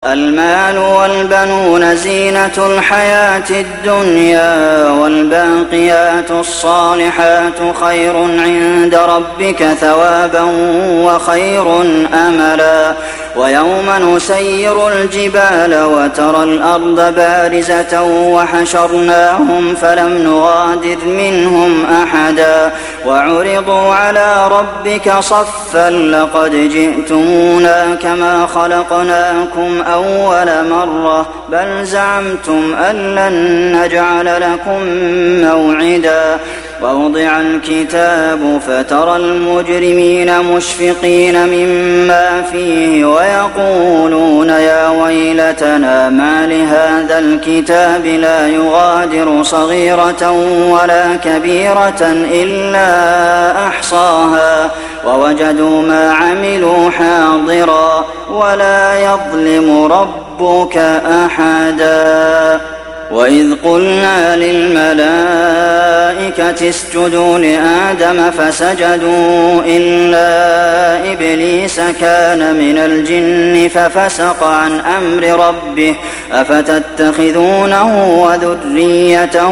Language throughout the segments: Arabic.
المال والبنون زينة الحياة الدنيا والباقيات الصالحات خير عند ربك ثوابا وخير أملا ويوم نسير الجبال وترى الأرض بارزة وحشرناهم فلم نغادر منهم أحدا وعرضوا على ربك صفا لقد جئتمونا كما خلقناكم أول مرة بل زعمتم أن لن نجعل لكم موعدا ووضع الكتاب فترى المجرمين مشفقين مما فيه ويقولون يا ويلتنا ما لهذا الكتاب لا يغادر صغيرة ولا كبيرة إلا أحصاها ووجدوا ما عملوا حاضرا ولا يظلم ربك أحدا وإذ قلنا للملائكة اسجدوا لآدم فسجدوا إلا إبليس كان من الجن ففسق عن أمر ربه أفتتخذونه وذريته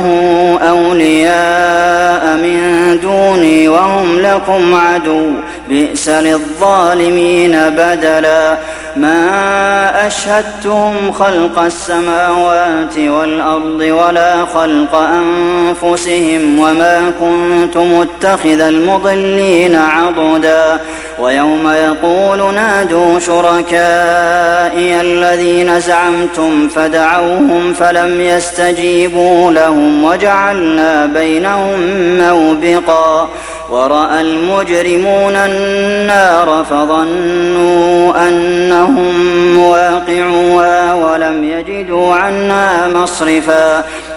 أولياء من دوني وهم لكم عدو بئس للظالمين بدلا ما أشهدتهم خلق السماوات والأرض ولا خلق أنفسهم وما كنت متخذ المضلين عضدا ويوم يقول نادوا شركائي الذين زعمتم فدعوهم فلم يستجيبوا لهم وجعلنا بينهم موبقا ورأى المجرمون النار فظنوا أنهم مواقعوها ولم يجدوا عنها مصرفا